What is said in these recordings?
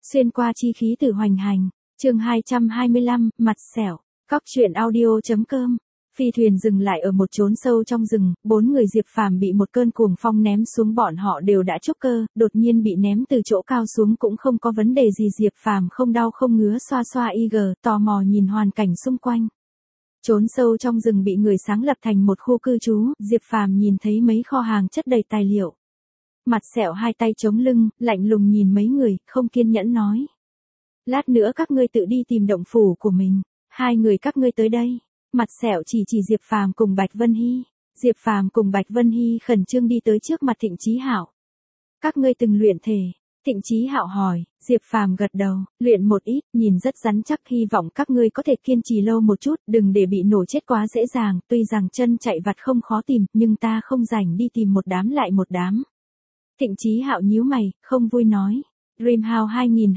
Xuyên qua chi khí từ hoành hành. Chương 225, mặt sẹo. Cóc truyện audio.com. Phi thuyền dừng lại ở một chốn sâu trong rừng, 4 người Diệp Phàm bị một cơn cuồng phong ném xuống, bọn họ đều đã trúc cơ, đột nhiên bị ném từ chỗ cao xuống cũng không có vấn đề gì. Diệp Phàm không đau không ngứa, xoa xoa IG, tò mò nhìn hoàn cảnh xung quanh. Chốn sâu trong rừng bị người sáng lập thành một khu cư trú, Diệp Phàm nhìn thấy mấy kho hàng chất đầy tài liệu. Mặt sẹo hai tay chống lưng, lạnh lùng nhìn mấy người, không kiên nhẫn nói. Lát nữa các ngươi tự đi tìm động phủ của mình, 2 người các ngươi tới đây. Mặt sẹo chỉ Diệp Phàm cùng Bạch Vân Hy. Diệp Phàm cùng Bạch Vân Hy khẩn trương đi tới trước mặt Thịnh Chí Hạo. Các ngươi từng luyện thể? Thịnh Chí Hạo hỏi. Diệp Phàm gật đầu, luyện một ít, nhìn rất rắn chắc, hy vọng các ngươi có thể kiên trì lâu một chút, đừng để bị nổ chết quá dễ dàng, tuy rằng chân chạy vặt không khó tìm, nhưng ta không rảnh đi tìm một đám lại một đám. Thịnh Chí Hạo nhíu mày, không vui nói. Dreamhouse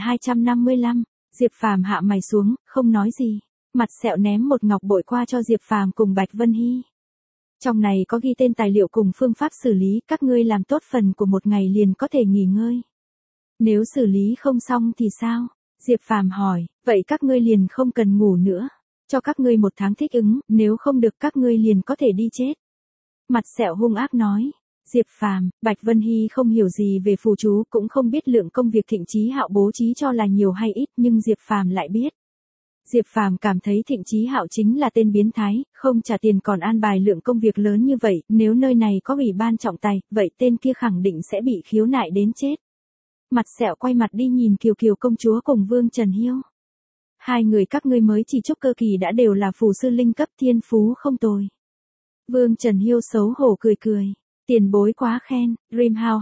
2255. Diệp Phàm hạ mày xuống, không nói gì. Mặt sẹo ném một ngọc bội qua cho Diệp Phàm cùng Bạch Vân Hy. Trong này có ghi tên tài liệu cùng phương pháp xử lý, các ngươi làm tốt phần của một ngày liền có thể nghỉ ngơi. Nếu xử lý không xong thì sao? Diệp Phàm hỏi, vậy các ngươi liền không cần ngủ nữa. Cho các ngươi 1 tháng thích ứng, nếu không được các ngươi liền có thể đi chết. Mặt sẹo hung ác nói. Diệp Phàm, Bạch Vân Hy không hiểu gì về phù chú, cũng không biết lượng công việc Thịnh Chí Hạo bố trí cho là nhiều hay ít, nhưng Diệp Phàm lại biết. Diệp Phàm cảm thấy Thịnh Chí Hạo chính là tên biến thái, không trả tiền còn an bài lượng công việc lớn như vậy, nếu nơi này có ủy ban trọng tài, vậy tên kia khẳng định sẽ bị khiếu nại đến chết. Mặt sẹo quay mặt đi nhìn Kiều Kiều công chúa cùng Vương Trần Hiêu. 2 người các ngươi mới chỉ trúc cơ kỳ đã đều là phù sư linh cấp, thiên phú không tồi. Vương Trần Hiêu xấu hổ cười cười. Tiền bối quá khen. Dreamhouse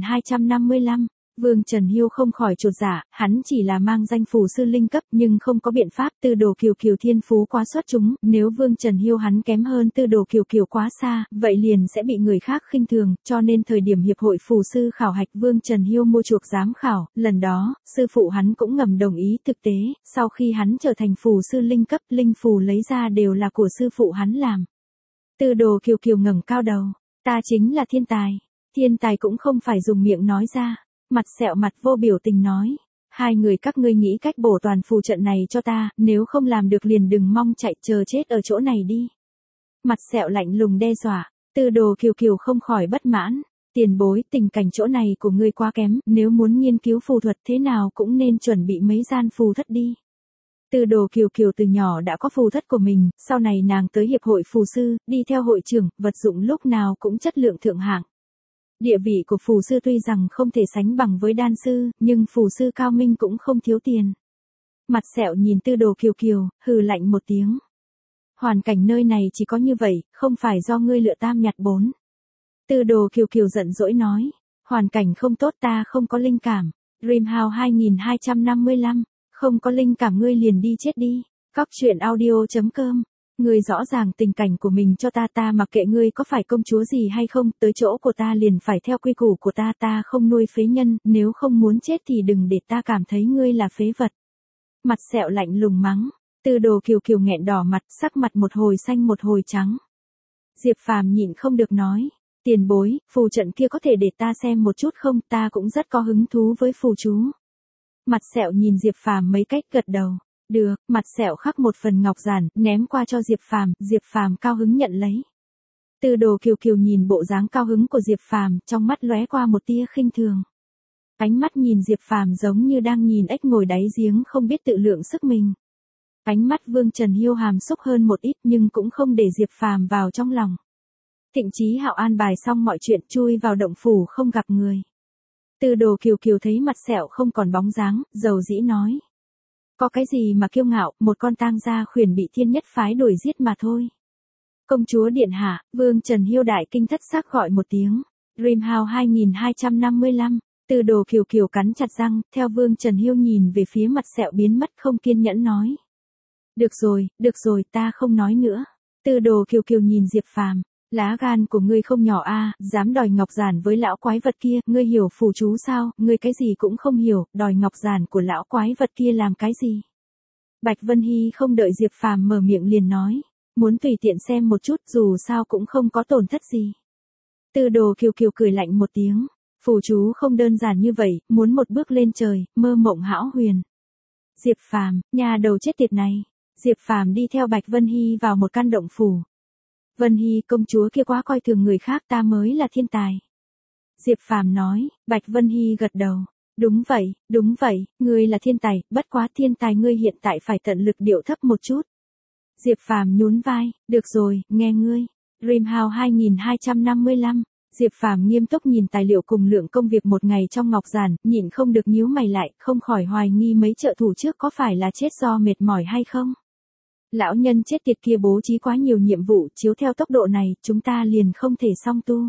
2255. Vương Trần Hiêu không khỏi chột dạ, hắn chỉ là mang danh phù sư linh cấp nhưng không có biện pháp, Tư Đồ Kiều Kiều thiên phú quá xuất chúng, nếu Vương Trần Hiêu hắn kém hơn Tư Đồ Kiều Kiều quá xa, vậy liền sẽ bị người khác khinh thường, cho nên thời điểm hiệp hội phù sư khảo hạch Vương Trần Hiêu mua chuộc giám khảo, lần đó, sư phụ hắn cũng ngầm đồng ý. Thực tế, sau khi hắn trở thành phù sư linh cấp, linh phù lấy ra đều là của sư phụ hắn làm. Tư Đồ Kiều Kiều ngẩng cao đầu, ta chính là thiên tài. Thiên tài cũng không phải dùng miệng nói ra. Mặt sẹo mặt vô biểu tình nói. 2 người các ngươi nghĩ cách bổ toàn phù trận này cho ta, nếu không làm được liền đừng mong chạy, chờ chết ở chỗ này đi. Mặt sẹo lạnh lùng đe dọa. Tư Đồ Kiều Kiều không khỏi bất mãn. Tiền bối, tình cảnh chỗ này của ngươi quá kém, nếu muốn nghiên cứu phù thuật thế nào cũng nên chuẩn bị mấy gian phù thất đi. Tư Đồ Kiều Kiều từ nhỏ đã có phù thất của mình, sau này nàng tới hiệp hội phù sư, đi theo hội trưởng, vật dụng lúc nào cũng chất lượng thượng hạng. Địa vị của phù sư tuy rằng không thể sánh bằng với đan sư, nhưng phù sư cao minh cũng không thiếu tiền. Mặt sẹo nhìn Tư Đồ Kiều Kiều, hừ lạnh một tiếng. Hoàn cảnh nơi này chỉ có như vậy, không phải do ngươi lựa tam nhặt bốn. Tư Đồ Kiều Kiều giận dỗi nói, hoàn cảnh không tốt, ta không có linh cảm. Dreamhouse 2255, không có linh cảm ngươi liền đi chết đi. Cóc truyện audio.com. Ngươi rõ ràng tình cảnh của mình cho ta, ta mặc kệ ngươi có phải công chúa gì hay không, tới chỗ của ta liền phải theo quy củ của ta, ta không nuôi phế nhân, nếu không muốn chết thì đừng để ta cảm thấy ngươi là phế vật. Mặt sẹo lạnh lùng mắng. Tư Đồ Kiều Kiều nghẹn đỏ mặt, sắc mặt một hồi xanh một hồi trắng. Diệp Phàm nhịn không được nói, tiền bối, phù trận kia có thể để ta xem một chút không, ta cũng rất có hứng thú với phù chú. Mặt sẹo nhìn Diệp Phàm mấy cách gật đầu. Được, mặt sẹo khắc một phần ngọc giản, ném qua cho Diệp Phàm cao hứng nhận lấy. Tư Đồ Kiều Kiều nhìn bộ dáng cao hứng của Diệp Phàm, trong mắt lóe qua một tia khinh thường. Ánh mắt nhìn Diệp Phàm giống như đang nhìn ếch ngồi đáy giếng không biết tự lượng sức mình. Ánh mắt Vương Trần Hiêu hàm xúc hơn một ít nhưng cũng không để Diệp Phàm vào trong lòng. Thịnh Chí Hạo an bài xong mọi chuyện, chui vào động phủ không gặp người. Tư Đồ Kiều Kiều thấy mặt sẹo không còn bóng dáng, dầu dĩ nói. Có cái gì mà kiêu ngạo, một con tang gia khuyển bị thiên nhất phái đuổi giết mà thôi. Công chúa điện hạ, Vương Trần Hiêu đại kinh thất sắc gọi một tiếng. Dreamhouse 2255, Tư Đồ Kiều Kiều cắn chặt răng, theo Vương Trần Hiêu nhìn về phía mặt sẹo biến mất, không kiên nhẫn nói. Được rồi, ta không nói nữa. Tư Đồ Kiều Kiều nhìn Diệp Phàm, lá gan của ngươi không nhỏ a, dám đòi ngọc giản với lão quái vật kia, ngươi hiểu phù chú sao, ngươi cái gì cũng không hiểu, đòi ngọc giản của lão quái vật kia làm cái gì. Bạch Vân Hy không đợi Diệp Phàm mở miệng liền nói, muốn tùy tiện xem một chút, dù sao cũng không có tổn thất gì. Tư Đồ Kiều Kiều cười lạnh một tiếng, Phù chú không đơn giản như vậy, muốn một bước lên trời, mơ mộng hão huyền. Diệp Phàm, nhà đầu chết tiệt này. Diệp Phàm đi theo Bạch Vân Hy vào một căn động phủ. Vân Hy công chúa kia quá coi thường người khác, ta mới là thiên tài. Diệp Phàm nói. Bạch Vân Hy gật đầu. Đúng vậy, ngươi là thiên tài, bất quá thiên tài ngươi hiện tại phải tận lực điệu thấp một chút. Diệp Phàm nhún vai, được rồi, nghe ngươi. Dreamhouse 2255. Diệp Phàm nghiêm túc nhìn tài liệu cùng lượng công việc một ngày trong ngọc giản, nhịn không được nhíu mày lại, không khỏi hoài nghi mấy trợ thủ trước có phải là chết do mệt mỏi hay không. Lão nhân chết tiệt kia bố trí quá nhiều nhiệm vụ, chiếu theo tốc độ này, chúng ta liền không thể song tu.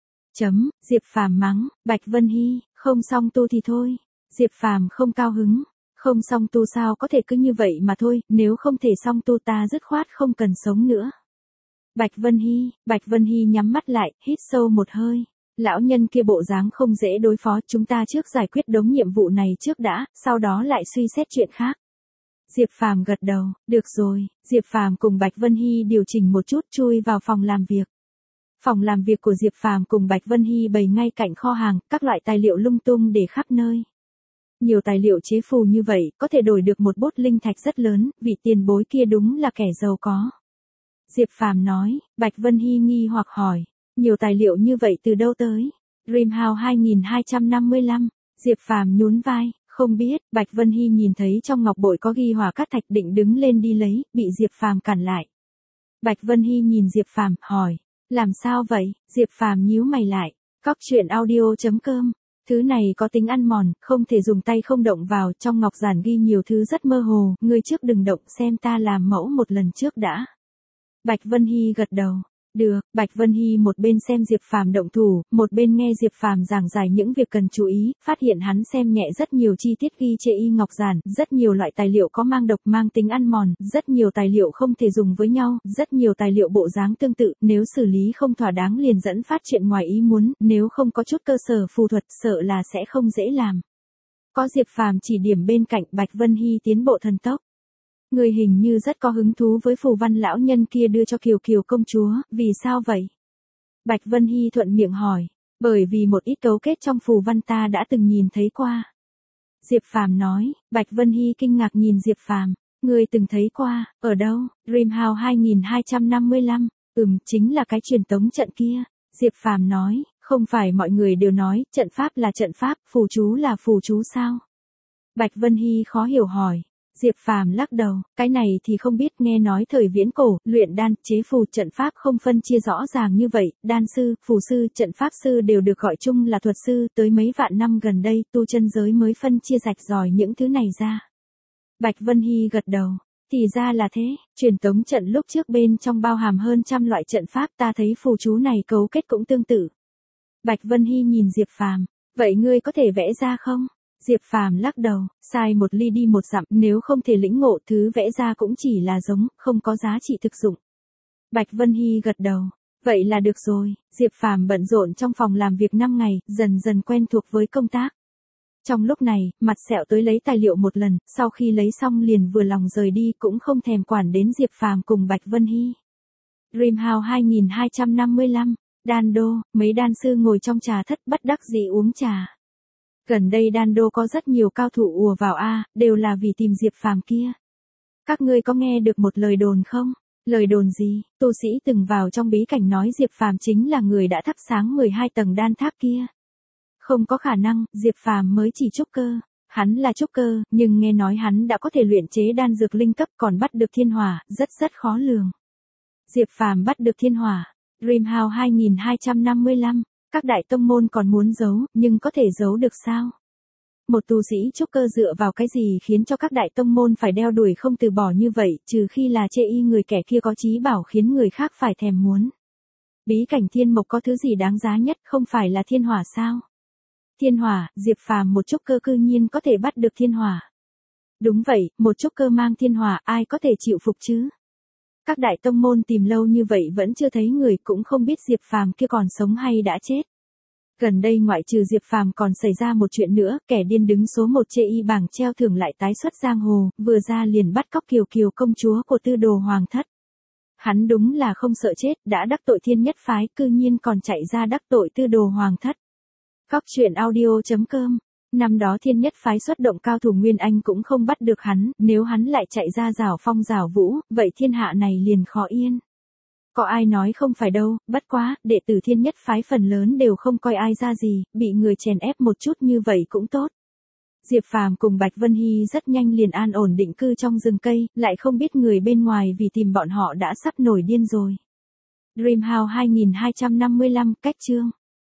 Diệp Phàm mắng. Bạch Vân Hy, không song tu thì thôi. Diệp Phàm không cao hứng. Không song tu sao có thể cứ như vậy mà thôi, nếu không thể song tu ta dứt khoát không cần sống nữa. Bạch Vân Hy nhắm mắt lại, hít sâu một hơi. Lão nhân kia bộ dáng không dễ đối phó, chúng ta trước giải quyết đống nhiệm vụ này trước đã, sau đó lại suy xét chuyện khác. Diệp Phàm gật đầu, được rồi. Diệp Phàm cùng Bạch Vân Hy điều chỉnh một chút, chui vào phòng làm việc. Phòng làm việc của Diệp Phàm cùng Bạch Vân Hy bày ngay cạnh kho hàng, các loại tài liệu lung tung để khắp nơi. Nhiều tài liệu chế phù như vậy, có thể đổi được một bốt linh thạch rất lớn, vị tiền bối kia đúng là kẻ giàu có. Diệp Phàm nói. Bạch Vân Hy nghi hoặc hỏi, nhiều tài liệu như vậy từ đâu tới? Dreamhouse 2255. Diệp Phàm nhún vai, không biết. Bạch Vân Hy nhìn thấy trong ngọc bội có ghi hỏa cát thạch, định đứng lên đi lấy, bị Diệp Phàm cản lại. Bạch Vân Hy nhìn Diệp Phàm, hỏi, làm sao vậy? Diệp Phàm nhíu mày lại. Cóc truyện audio.com. Thứ này có tính ăn mòn, không thể dùng tay không động vào, trong ngọc giản ghi nhiều thứ rất mơ hồ, ngươi trước đừng động, xem ta làm mẫu một lần trước đã. Bạch Vân Hy gật đầu. Được. Bạch Vân Hy một bên xem Diệp Phàm động thủ, một bên nghe Diệp Phàm giảng giải những việc cần chú ý, phát hiện hắn xem nhẹ rất nhiều chi tiết ghi chê y ngọc giản, rất nhiều loại tài liệu có mang độc mang tính ăn mòn, rất nhiều tài liệu không thể dùng với nhau, rất nhiều tài liệu bộ dáng tương tự, nếu xử lý không thỏa đáng liền dẫn phát chuyện ngoài ý muốn, nếu không có chút cơ sở phù thuật sợ là sẽ không dễ làm. Có Diệp Phàm chỉ điểm bên cạnh, Bạch Vân Hy tiến bộ thần tốc. Người hình như rất có hứng thú với phù văn lão nhân kia đưa cho Kiều Kiều công chúa, vì sao vậy? Bạch Vân Hy thuận miệng hỏi, bởi vì một ít cấu kết trong phù văn ta đã từng nhìn thấy qua. Diệp Phàm nói. Bạch Vân Hy kinh ngạc nhìn Diệp Phàm, ngươi từng thấy qua, ở đâu? Dreamhouse 2255. Chính là cái truyền tống trận kia. Diệp Phàm nói, không phải mọi người đều nói, trận pháp là trận pháp, phù chú là phù chú sao? Bạch Vân Hy khó hiểu hỏi. Diệp Phàm lắc đầu, cái này thì không biết, nghe nói thời viễn cổ, luyện đan, chế phù, trận pháp không phân chia rõ ràng như vậy, đan sư, phù sư, trận pháp sư đều được gọi chung là thuật sư, tới mấy vạn năm gần đây, tu chân giới mới phân chia rạch ròi những thứ này ra. Bạch Vân Hy gật đầu, thì ra là thế, truyền tống trận lúc trước bên trong bao hàm hơn trăm loại trận pháp, ta thấy phù chú này cấu kết cũng tương tự. Bạch Vân Hy nhìn Diệp Phàm, vậy ngươi có thể vẽ ra không? Diệp Phàm lắc đầu, sai một ly đi một dặm, nếu không thể lĩnh ngộ thứ vẽ ra cũng chỉ là giống, không có giá trị thực dụng. Bạch Vân Hy gật đầu, vậy là được rồi. Diệp Phàm bận rộn trong phòng làm việc 5 ngày, dần dần quen thuộc với công tác. Trong lúc này, Mặt Sẹo tới lấy tài liệu một lần, sau khi lấy xong liền vừa lòng rời đi, cũng không thèm quản đến Diệp Phàm cùng Bạch Vân Hy. Dreamhouse 2255. Đan đô, mấy đan sư ngồi trong trà thất bất đắc dĩ uống trà. Gần đây đan đô có rất nhiều cao thủ ùa vào đều là vì tìm Diệp Phàm kia. Các ngươi có nghe được một lời đồn không? Lời đồn gì? Tu sĩ từng vào trong bí cảnh nói Diệp Phàm chính là người đã thắp sáng 12 tầng đan tháp kia. Không có khả năng, Diệp Phàm mới chỉ trúc cơ. Hắn là trúc cơ, nhưng nghe nói hắn đã có thể luyện chế đan dược linh cấp, còn bắt được thiên hỏa, rất khó lường. Diệp Phàm bắt được thiên hỏa. Dreamhouse 2255. Các đại tông môn còn muốn giấu, nhưng có thể giấu được sao? Một tu sĩ trúc cơ dựa vào cái gì khiến cho các đại tông môn phải đeo đuổi không từ bỏ như vậy, trừ khi là chê y người kẻ kia có chí bảo khiến người khác phải thèm muốn. Bí cảnh thiên mộc có thứ gì đáng giá nhất, không phải là thiên hỏa sao? Thiên hỏa, Diệp Phàm một trúc cơ cư nhiên có thể bắt được thiên hỏa. Đúng vậy, một trúc cơ mang thiên hỏa, ai có thể chịu phục chứ? Các đại tông môn tìm lâu như vậy vẫn chưa thấy người, cũng không biết Diệp Phàm kia còn sống hay đã chết. Gần đây ngoại trừ Diệp Phàm còn xảy ra một chuyện nữa, kẻ điên đứng số 1 chê y bảng treo thưởng lại tái xuất giang hồ, vừa ra liền bắt cóc Kiều Kiều công chúa của Tư Đồ Hoàng thất. Hắn đúng là không sợ chết, đã đắc tội Thiên Nhất phái, cư nhiên còn chạy ra đắc tội Tư Đồ Hoàng thất. Cóc truyện audio.com. Năm đó Thiên Nhất phái xuất động cao thủ Nguyên Anh cũng không bắt được hắn, nếu hắn lại chạy ra giảo phong giảo vũ, vậy thiên hạ này liền khó yên. Có ai nói không phải đâu, bất quá, đệ tử Thiên Nhất phái phần lớn đều không coi ai ra gì, bị người chèn ép một chút như vậy cũng tốt. Diệp Phàm cùng Bạch Vân Hy rất nhanh liền an ổn định cư trong rừng cây, lại không biết người bên ngoài vì tìm bọn họ đã sắp nổi điên rồi. Dream House 2255, cách chương.